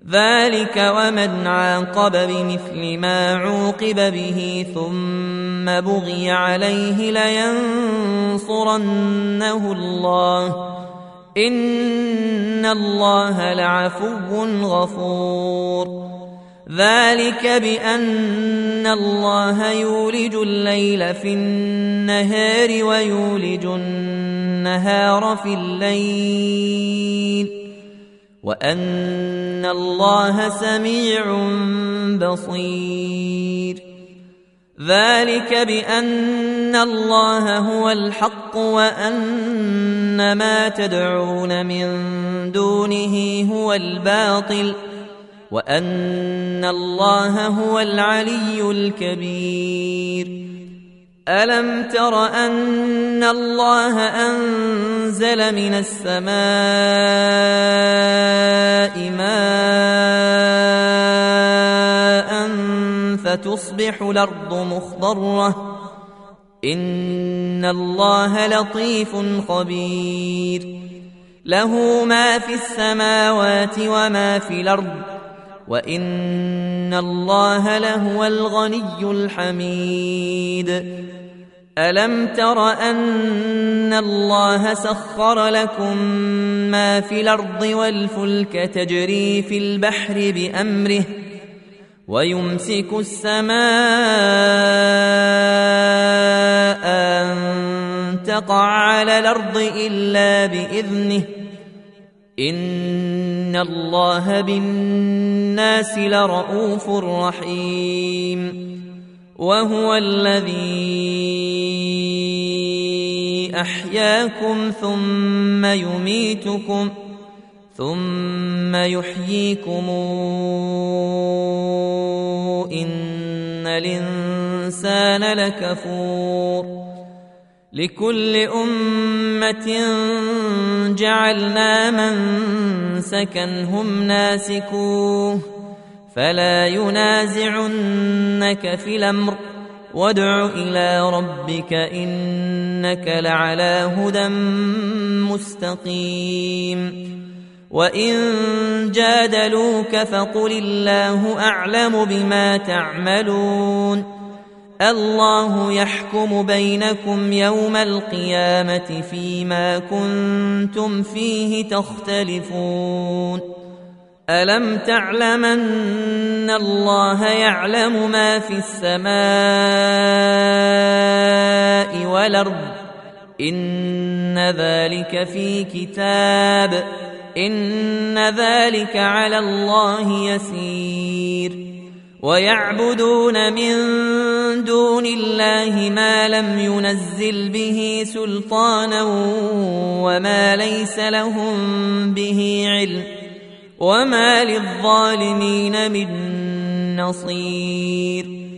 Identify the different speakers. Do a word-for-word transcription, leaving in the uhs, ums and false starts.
Speaker 1: ذلك ومن عاقب بمثل ما عوقب به ثم بغي عليه لينصرنه الله إن الله لعفو غفور. ذلك بأن الله يولج الليل في النهار ويولج النهار في الليل وأن الله سميع بصير. ذلك بأن الله هو الحق وأن ما تدعون من دونه هو الباطل وأن الله هو العلي الكبير. ألم تر أن الله أنزل من السماء ماء فتصبح الأرض مخضرة إن الله لطيف خبير. له ما في السماوات وما في الأرض وإن الله لهو الغني الحميد. ألم تر أن الله سخر لكم ما في الأرض والفلك تجري في البحر بأمره ويمسك السماء أن تقع على الأرض إلا بإذنه إن الله بالناس لرؤوف رحيم. وهو الذي أحياكم ثم يميتكم ثم يحييكم إن الإنسان لكفور. لكل أمة جعلنا منسكا هم ناسكوه فلا ينازعنك في الأمر وادع إلى ربك إنك لعلى هدى مستقيم. وإن جادلوك فقل الله أعلم بما تعملون الله يحكم بينكم يوم القيامة فيما كنتم فيه تختلفون. ألم تعلم أن الله يعلم ما في السماء والأرض إن ذلك في كتاب إن ذلك على الله يسير. ويعبدون من دون الله ما لم ينزل به سلطانا وما ليس لهم به علم وما للظالمين من نصير.